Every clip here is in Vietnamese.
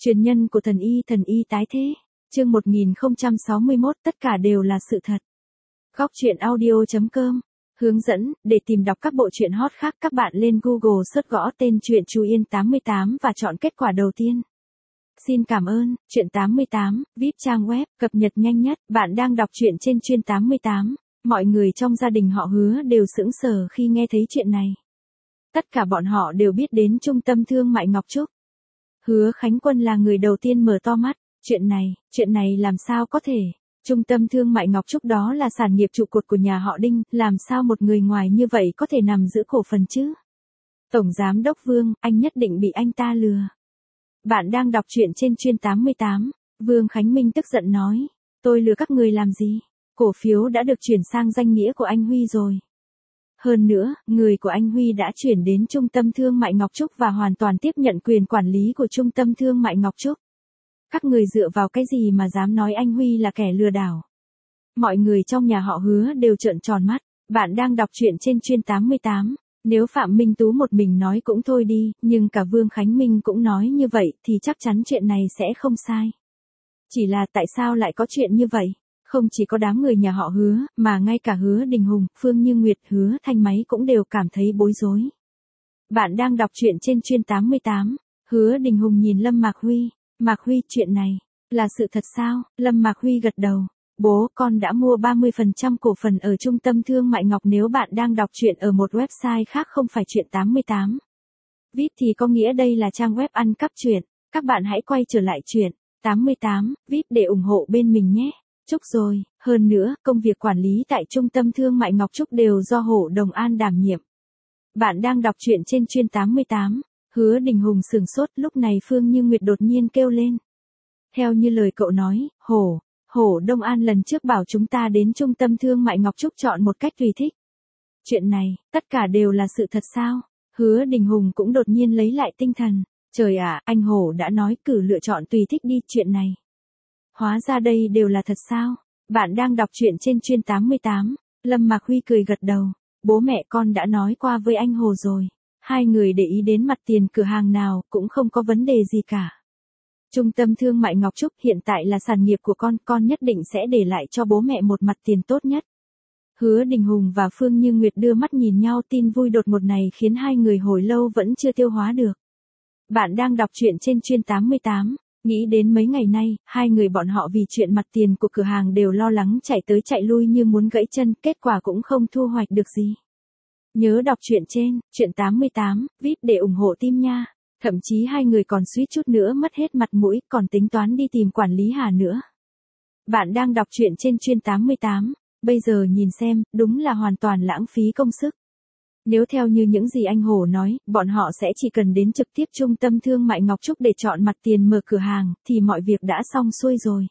Truyền nhân của thần y tái thế. Chương 1061, tất cả đều là sự thật. Góc truyện audio.com. Hướng dẫn, để tìm đọc các bộ truyện hot khác các bạn lên Google search gõ tên truyện Chu Yên 88 và chọn kết quả đầu tiên. Xin cảm ơn, truyện 88, VIP trang web, cập nhật nhanh nhất, bạn đang đọc truyện trên truyện 88. Mọi người trong gia đình họ Hứa đều sững sờ khi nghe thấy chuyện này. Tất cả bọn họ đều biết đến Trung tâm Thương mại Ngọc Trúc. Hứa Khánh Quân là người đầu tiên mở to mắt, chuyện này làm sao có thể? Trung tâm Thương mại Ngọc Trúc đó là sản nghiệp trụ cột của nhà họ Đinh, làm sao một người ngoài như vậy có thể nằm giữ cổ phần chứ? Tổng giám đốc Vương, anh nhất định bị anh ta lừa. Bạn đang đọc truyện trên truyện 88, Vương Khánh Minh tức giận nói, tôi lừa các người làm gì? Cổ phiếu đã được chuyển sang danh nghĩa của anh Huy rồi. Hơn nữa, người của anh Huy đã chuyển đến Trung tâm Thương mại Ngọc Trúc và hoàn toàn tiếp nhận quyền quản lý của Trung tâm Thương mại Ngọc Trúc. Các người dựa vào cái gì mà dám nói anh Huy là kẻ lừa đảo? Mọi người trong nhà họ Hứa đều trợn tròn mắt. Bạn đang đọc truyện trên truyện 88. Nếu Phạm Minh Tú một mình nói cũng thôi đi, nhưng cả Vương Khánh Minh cũng nói như vậy thì chắc chắn chuyện này sẽ không sai. Chỉ là tại sao lại có chuyện như vậy? Không chỉ có đám người nhà họ Hứa, mà ngay cả Hứa Đình Hùng, Phương Như Nguyệt, Hứa Thanh Máy cũng đều cảm thấy bối rối. Bạn đang đọc truyện trên truyện 88. Hứa Đình Hùng nhìn Lâm Mạc Huy. Mạc Huy, chuyện này là sự thật sao? Lâm Mạc Huy gật đầu. Bố, con đã mua 30% cổ phần ở Trung tâm Thương mại Ngọc. Nếu bạn đang đọc truyện ở một website khác không phải truyện 88 VIP thì có nghĩa đây là trang web ăn cắp truyện. Các bạn hãy quay trở lại truyện 88 VIP để ủng hộ bên mình nhé. Chúc rồi, hơn nữa, công việc quản lý tại Trung tâm Thương mại Ngọc Trúc đều do Hổ Đồng An đảm nhiệm. Bạn đang đọc truyện trên truyện 88. Hứa Đình Hùng sửng sốt, lúc này Phương Như Nguyệt đột nhiên kêu lên. Theo như lời cậu nói, Hổ Đông An lần trước bảo chúng ta đến Trung tâm Thương mại Ngọc Trúc chọn một cách tùy thích. Chuyện này, tất cả đều là sự thật sao? Hứa Đình Hùng cũng đột nhiên lấy lại tinh thần. Trời ạ, anh Hổ đã nói cử lựa chọn tùy thích đi, chuyện này. Hóa ra đây đều là thật sao? Bạn đang đọc truyện trên truyện 88. Lâm Mạc Huy cười gật đầu. Bố mẹ con đã nói qua với anh Hồ rồi. Hai người để ý đến mặt tiền cửa hàng nào cũng không có vấn đề gì cả. Trung tâm Thương mại Ngọc Trúc hiện tại là sản nghiệp của con nhất định sẽ để lại cho bố mẹ một mặt tiền tốt nhất. Hứa Đình Hùng và Phương Như Nguyệt đưa mắt nhìn nhau, tin vui đột ngột này khiến hai người hồi lâu vẫn chưa tiêu hóa được. Bạn đang đọc truyện trên truyện 88. Nghĩ đến mấy ngày nay, hai người bọn họ vì chuyện mặt tiền của cửa hàng đều lo lắng chạy tới chạy lui như muốn gãy chân, kết quả cũng không thu hoạch được gì. Nhớ đọc truyện trên, truyện 88, VIP để ủng hộ team nha. Thậm chí hai người còn suýt chút nữa mất hết mặt mũi, còn tính toán đi tìm quản lý Hà nữa. Bạn đang đọc truyện trên truyện 88. Bây giờ nhìn xem, đúng là hoàn toàn lãng phí công sức. Nếu theo như những gì anh Hồ nói, bọn họ sẽ chỉ cần đến trực tiếp Trung tâm Thương mại Ngọc Trúc để chọn mặt tiền mở cửa hàng, thì mọi việc đã xong xuôi rồi.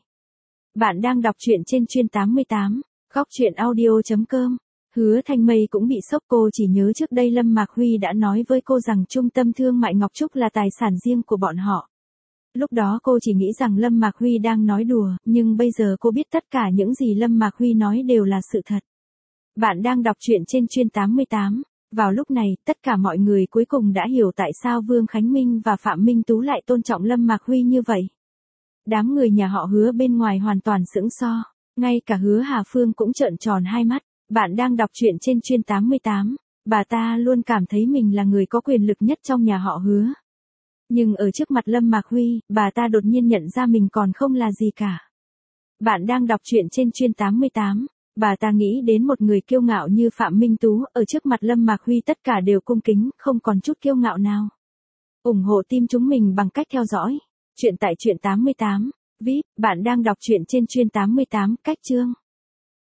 Bạn đang đọc truyện trên truyện 88. Góc truyện audio.com. Hứa Thanh Mây cũng bị sốc, cô chỉ nhớ trước đây Lâm Mạc Huy đã nói với cô rằng Trung tâm Thương mại Ngọc Trúc là tài sản riêng của bọn họ. Lúc đó cô chỉ nghĩ rằng Lâm Mạc Huy đang nói đùa, nhưng bây giờ cô biết tất cả những gì Lâm Mạc Huy nói đều là sự thật. Bạn đang đọc truyện trên truyện 88. Vào lúc này, tất cả mọi người cuối cùng đã hiểu tại sao Vương Khánh Minh và Phạm Minh Tú lại tôn trọng Lâm Mạc Huy như vậy. Đám người nhà họ Hứa bên ngoài hoàn toàn sững sờ, ngay cả Hứa Hà Phương cũng trợn tròn hai mắt. Bạn đang đọc truyện trên truyện 88. Bà ta luôn cảm thấy mình là người có quyền lực nhất trong nhà họ Hứa. Nhưng ở trước mặt Lâm Mạc Huy, bà ta đột nhiên nhận ra mình còn không là gì cả. Bạn đang đọc truyện trên truyện 88. Bà ta nghĩ đến một người kiêu ngạo như Phạm Minh Tú, ở trước mặt Lâm Mạc Huy tất cả đều cung kính, không còn chút kiêu ngạo nào. Ủng hộ team chúng mình bằng cách theo dõi truyện tại truyện 88. VIP, bạn đang đọc truyện trên truyện 88, cách chương.